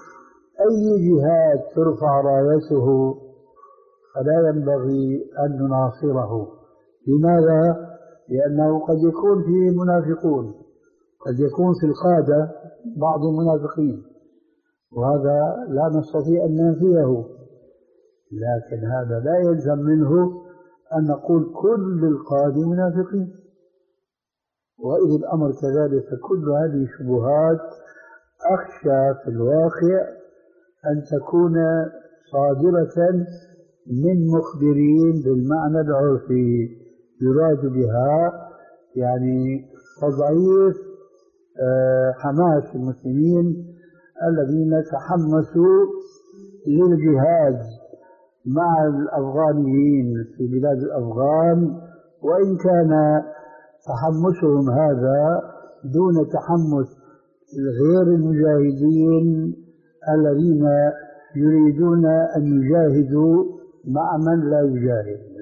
أي جهاد ترفع رايته فلا ينبغي أن نناصره. لماذا؟ لأنه قد يكون فيه منافقون، قد يكون في القادة بعض المنافقين، وهذا لا نستطيع أن ننفيه. لكن هذا لا يلزم منه أن نقول كل القادة منافقين. وإذا الأمر كذلك فكل هذه شبهات أخشى في الواقع أن تكون صادرة من مخبرين بالمعنى العرفي، يراد بها يعني تضعيف حماس المسلمين الذين تحمسوا للجهاد مع الأفغانيين في بلاد الأفغان، وإن كان تحمسهم هذا دون تحمس غير المجاهدين الذين يريدون أن يجاهدوا مع من لا يجاهد.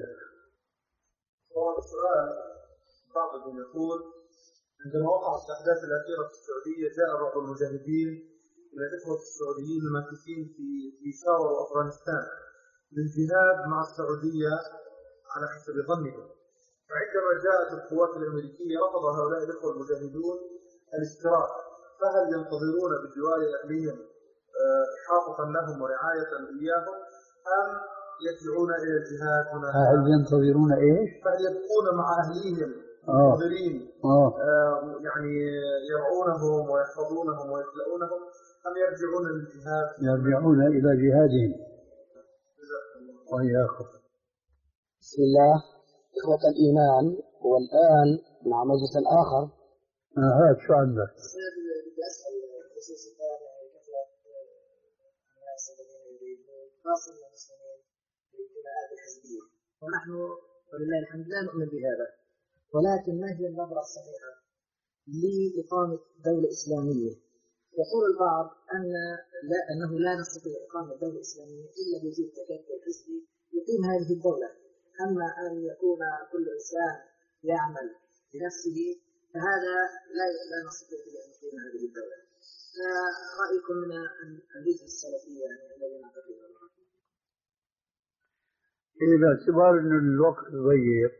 السؤال بعضهم يقول: عندما وقعت الأحداث الأخيرة في السعودية جاء بعض المجاهدين إلى الإخوة السعوديين الماكثين في بيشاور وأفغانستان للجهاد مع السعودية على حسب ظنهم، فعندما جاءت القوات الأمريكية رفض هؤلاء الإخوة المجاهدون الاشتراك، فهل ينتظرون بجوار أهلهم إحاطة لهم ورعاية إياهم أم يتبعون إلى الجهاد هنا؟ هل ينتظرون إيش؟ فهل يبقون مع أهليهم آه. منتظرين آه. آه يعني يرعونهم ويحفظونهم ويكلؤونهم أم يرجعون للجهاد؟ يرجعون إلى جهادهم. وإياكم. بسم الله. إخوة الإيمان، والآن مع مجلس آخر. آه هات شو عندك؟ بدي أسأل بخصوص كثرة الناس الذين يريدون خاصة المسلمين بالانتماءات الحزبية، ونحن ولله الحمد لا نؤمن بهذا، ولكن ما هي النظرة الصحيحة لإقامة دولة إسلامية؟ يقول البعض أن لا أنه لا نستطيع إقامة دولة إسلامية إلا بوجود تكتل حزبي يقيم هذه الدولة، أما أن يكون كل إنسان يعمل بنفسه فهذا لا لا نستطيع أن نقيم هذه الدولة. فرأيكم من الجزء السلفي يعني الذي نعتقد به؟ إذا باعتبار أن الوقت ضيق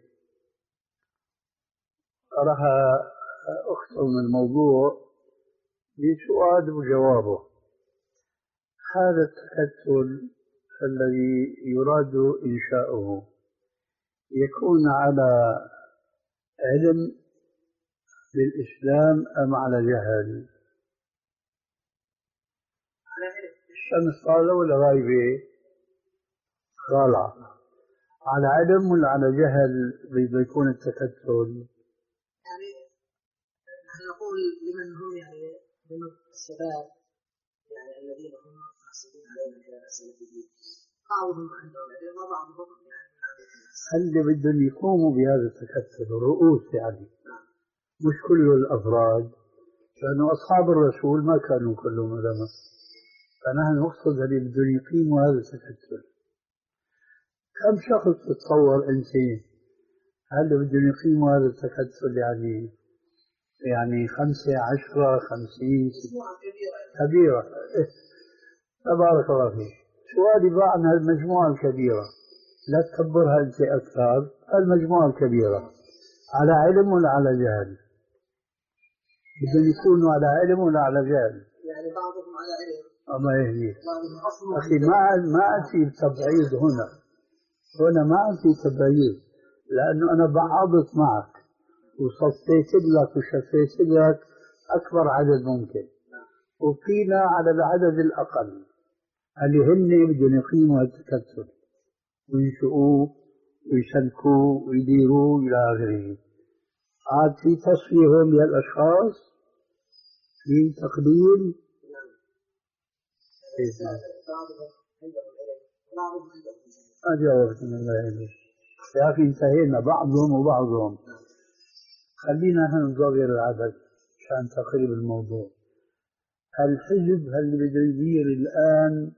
راح أخصم الموضوع بسؤال وجوابه. هذا التكتل الذي يراد إنشاؤه يكون على علم بالإسلام أم على جهل؟ الشمس طالعة ولا غايبة؟ طالعة. على علم ولا على جهل بده يكون التكتل؟ يعني نحن نقول لمن هم يعني من الشباب يعني الذين هم محسوبين علينا كسلفيين، بعضهم عندهم علم وبعضهم يعني اللي بدهم يقوموا بهذا التكتل الرؤوس يعني مش كل الأفراد، لأنه أصحاب الرسول ما كانوا كلهم علماء، فنحن نقصد اللي بدهم يقيموا هذا التكتل. كم شخص تتصور أنت هل بدهم يقيموا هذا التكتل؟ يعني يعني خمسة عشرة خمسين كبيرة. تبارك الله فيك. سؤالي بقى عن المجموعة الكبيرة، لا تكبرها أنت أكثر. المجموعة الكبيرة على علم ولا على جهل؟ بدهم يكونوا على علم ولا على جهل؟ يعني بعضهم على علم. الله يهديك أخي. ما ما أتي تبعيد هنا، هنا ما أتي تبعيد، لأنه أنا بعضت معك وصفيت لك وشفيت لك أكبر عدد ممكن، وقيل على العدد الأقل اللي هن بدهم يقيموا التكتل وينشؤوه ويسلكوه ويديروه إلى آخره. عاد في تصفية هون للأشخاص، في تقدير. أجاوبت من الله يهديك يا أخي، انتهينا بعضهم وبعضهم. خلينا نحن نصغر العدد عشان تقريب الموضوع. الحزب اللي بده يدير الآن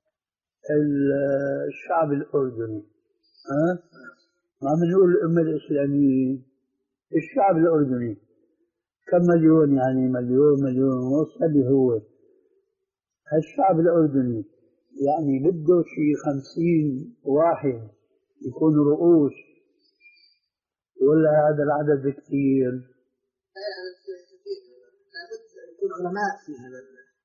الشعب الأردني، ها؟ ما بنقول الأمة الإسلامية، الشعب الأردني كم مليون؟ يعني مليون مليون ونص. اللي هو الشعب الأردني يعني بده شيء خمسين واحد يكونوا رؤوس، ولا هذا العدد كثير؟ لابد يكون علماء في هذا،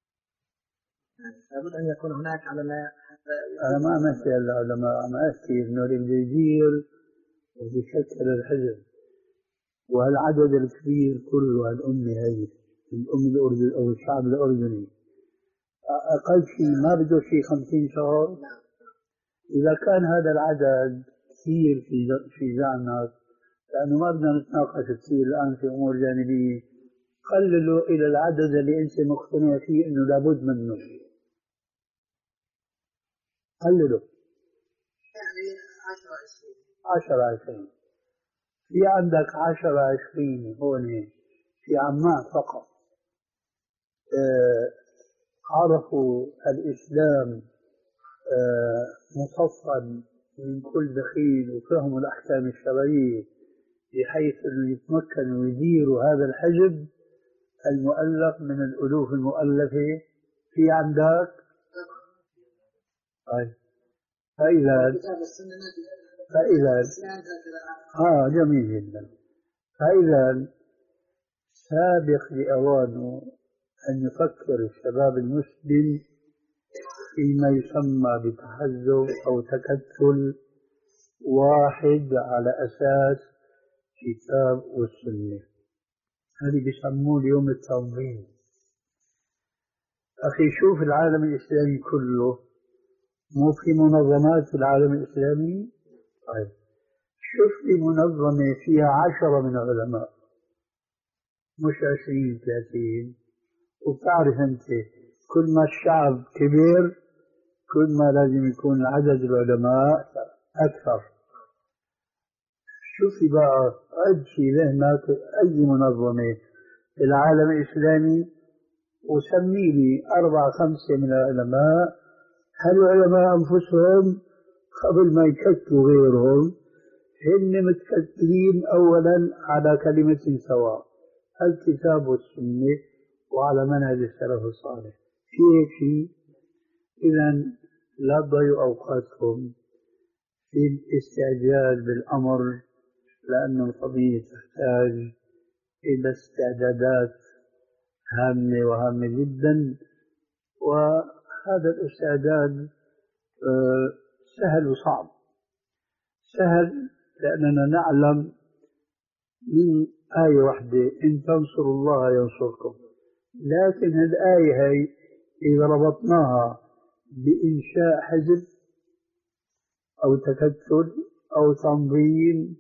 لابد أن يكون هناك علماء. أنا ما أمثل العلماء، أنا أحكي إنه اللي بده يدير ويشكل الحزب وهالعدد الكبير كله، هالأمة هي الأمة الأردنية أو الشعب الأردني أقل شيء ما بده شيء خمسين شهر. إذا كان هذا العدد كثير في في زعمك، لأنه ما بدنا نتناقش كثير الآن في أمور جانبية، قللوا إلى العدد اللي أنت مقتنع فيه إنه لابد منه. قللوا يعني عشرة عشرين عشرة عشرين. في عندك عشرة عشرين هون في عمان فقط آه عرفوا الإسلام آه مصفا من كل دخيل وفهموا الأحكام الشرعية بحيث أنه يتمكنوا ويديروا هذا الحزب المؤلف من الألوف المؤلفة. في عندك طيب فإذا فإذا آه جميل جدا. فإذا سابق لأوانه أن يفكر الشباب المسلم فيما يسمى بتحزب أو تكتل واحد على أساس كتاب والسنة. هذه بيسموه اليوم التنظيم. أخي شوف العالم الإسلامي كله، مو في منظمات في العالم الإسلامي؟ طيب شوف لي منظمة فيها عشرة من العلماء، مش عشرين ثلاثين. وبتعرف أنت كل ما الشعب كبير كل ما لازم يكون عدد العلماء أكثر. شوفي بقى عد في ذهنك أي منظمة في العالم الإسلامي وسمي لي أربعة خمسة من العلماء، هالعلماء أنفسهم قبل ما يكتلوا غيرهم هن متكتلين أولا على كلمة سواء، الكتاب والسنة وعلى منهج السلف الصالح. في هيك شيء؟ إذا لا تضيعوا أوقاتكم في الاستعجال بالأمر، لأن القضية تحتاج إلى استعدادات هامة وهامة جدا، وهذا الاستعداد سهل وصعب. سهل لأننا نعلم من آية واحدة إن تنصروا الله ينصركم، لكن الآية هي إذا ربطناها بإنشاء حزب أو تكتل أو تنظيم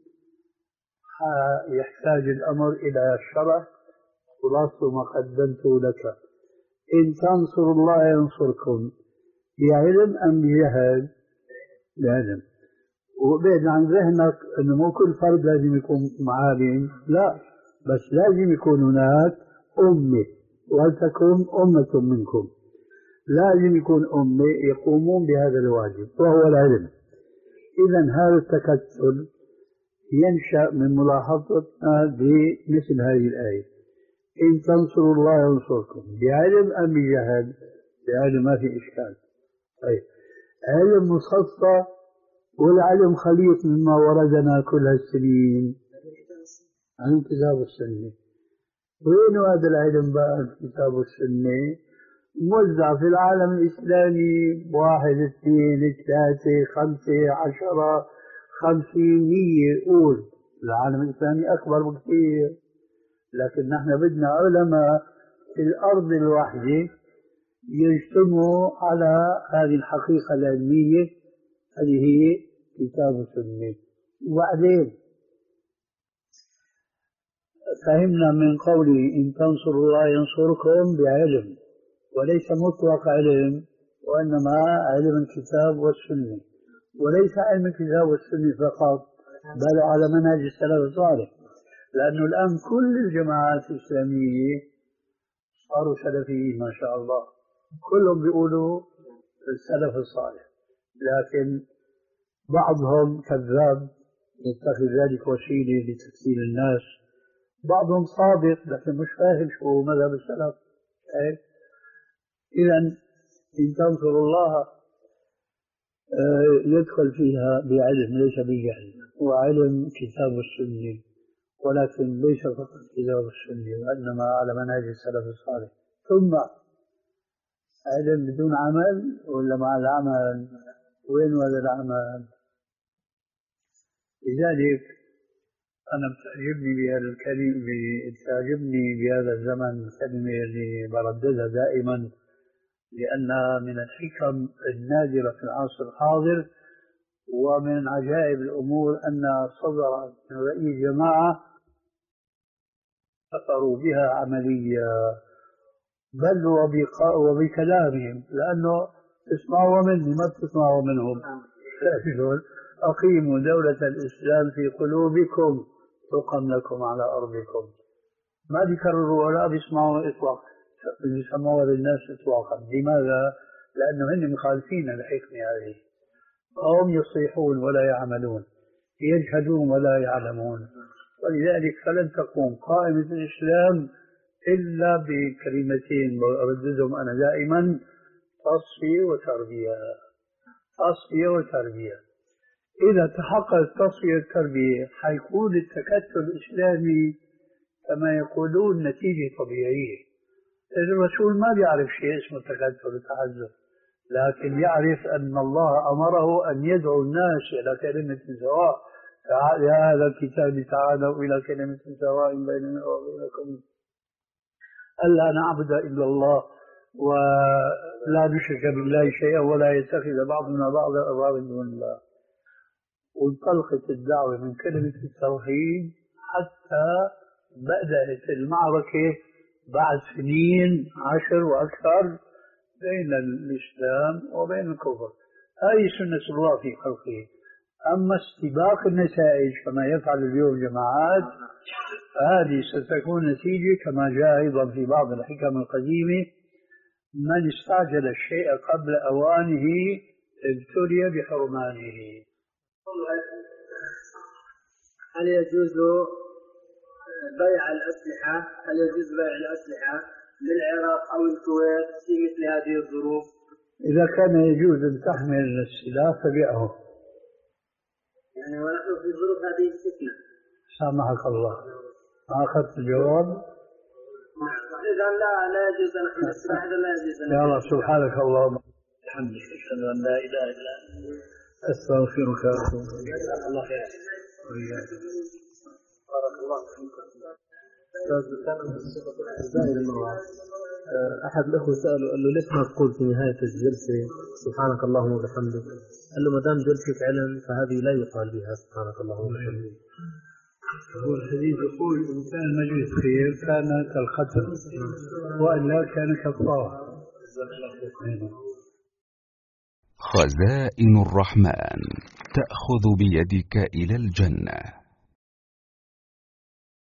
يحتاج الأمر إلى شرح. خلاصة ما قدمته لك، إن تنصروا الله ينصركم بعلم أم بجهل؟ بعلم. وبعد عن ذهنك أنه مو كل فرد لازم يكون عالم، لا، بس لازم يكون هناك أمة، ولتكن أمة منكم. لازم يكون أمة يقومون بهذا الواجب وهو العلم. إذا هذا التكتل ينشأ من ملاحظتنا بمثل هذه الآية، إن تنصروا الله ينصركم بعلم أم بجهل؟ بعلم، ما في إشكال. طيب علم مخصص والعلم خليط مما وردنا كل هالسنين عن كتاب السنة. وين هذا العلم بقى الكتاب والسنة؟ موزع في العالم الإسلامي واحد اثنين ثلاثة خمسة عشرة خمسين مية. قول العالم الإسلامي أكبر بكثير، لكن نحن بدنا علماء في الأرض الواحدة يجتمعوا على هذه الحقيقة العلمية، هذه هي كتاب السنة. وبعدين فهمنا من قوله إن تنصروا الله ينصركم بعلم، وليس مطلق علم، وإنما علم الكتاب والسنة، وليس علم الكتاب والسنة فقط بل على منهج السلف الصالح، لأنه الآن كل الجماعات الإسلامية صاروا سلفيين ما شاء الله، كلهم بيقولوا السلف الصالح، لكن بعضهم كذاب يتخذ ذلك وسيلة لتكفير الناس، بعضهم صادق لكن مش فاهم شو مذهب السلف. إذا إن تنصروا الله يدخل فيها بعلم ليس بجهل، وعلم كتاب السنة، ولكن ليس فقط كتاب السنة وإنما على منهج السلف الصالح. ثم علم بدون عمل ولا مع العمل؟ وين هذا العمل؟ لذلك أنا بتعجبني بهذا الكلمة، بتعجبني بهذا الزمن الكلمة اللي برددها دائما، لأنها من الحكم النادرة في العصر الحاضر، ومن عجائب الأمور أنها صدرت من رئيس جماعة أثروا بها عملية، بل وبكلامهم، لأنه تسمعوا مني ما بتسمعوا منهم. أقيموا دولة الإسلام في قلوبكم تقم لكم على أرضكم. ما بيكرروا ولا بيسمعوا إطلاق، بيسمعوا للناس إطلاقا. لماذا؟ لأنه هن مخالفين الحكمة هذه، هم يصيحون ولا يعملون، يجهدون ولا يعلمون. ولذلك فلن تقوم قائمة الإسلام إلا بكلمتين أرددهم أنا دائما: تصفية وتربية. تصفية وتربية. إذا تحققت تصفية والتربية حيكون التكتل الإسلامي كما يقولون نتيجة طبيعية، الرسول ما بيعرف شيء اسمه تكتل وتحزب، لكن يعرف أن الله أمره أن يدعو الناس إلى كلمة سواء. يا أهل الكتاب تعالوا إلى كلمة سواء بيننا وبينكم ألا نعبد إلا الله ولا نشرك بالله شيئا ولا يتخذ بعضنا بعضا أربابا من دون الله. وانطلقت الدعوة من كلمة التوحيد حتى بدأت المعركة بعد سنين عشر وأكثر بين الإسلام وبين الكفر. هذه سنة الله في خلقه. أما استباق النتائج كما يفعل اليوم جماعات فهذه ستكون نتيجة كما جاء أيضا في بعض الحكم القديمة: من استعجل الشيء قبل أوانه ابتلي بحرمانه. هل يجوز بيع الأسلحة هل يجوز بيع الأسلحة للعراق أو الكويت في مثل هذه الظروف؟ إذا كان يجوز أن تحمل السلاح فبيعه. يعني ونحن في ظروف هذه الفتنة. سامحك الله، ما أخذت الجواب؟ إذا لا لا يجوز أن نحمل السلاح، إذا لا يجوز أن. يا الله سبحانك اللهم وبحمدك أشهد أن لا إله إلا أنت أستغفرك وأتوب إليك. الله خير. بارك الله فيكم. أحد الأخوة سأله قال له ليش ما تقول في نهاية الجلسة سبحانك اللهم وبحمدك؟ قال له ما دام جلسة علم فهذه لا يقال بها سبحانك اللهم وبحمدك. هو الحديث يقول إن كان مجلس خير كان كالختم وإلا كان كالطاعة. خزائن الرحمن تأخذ بيدك إلى الجنة.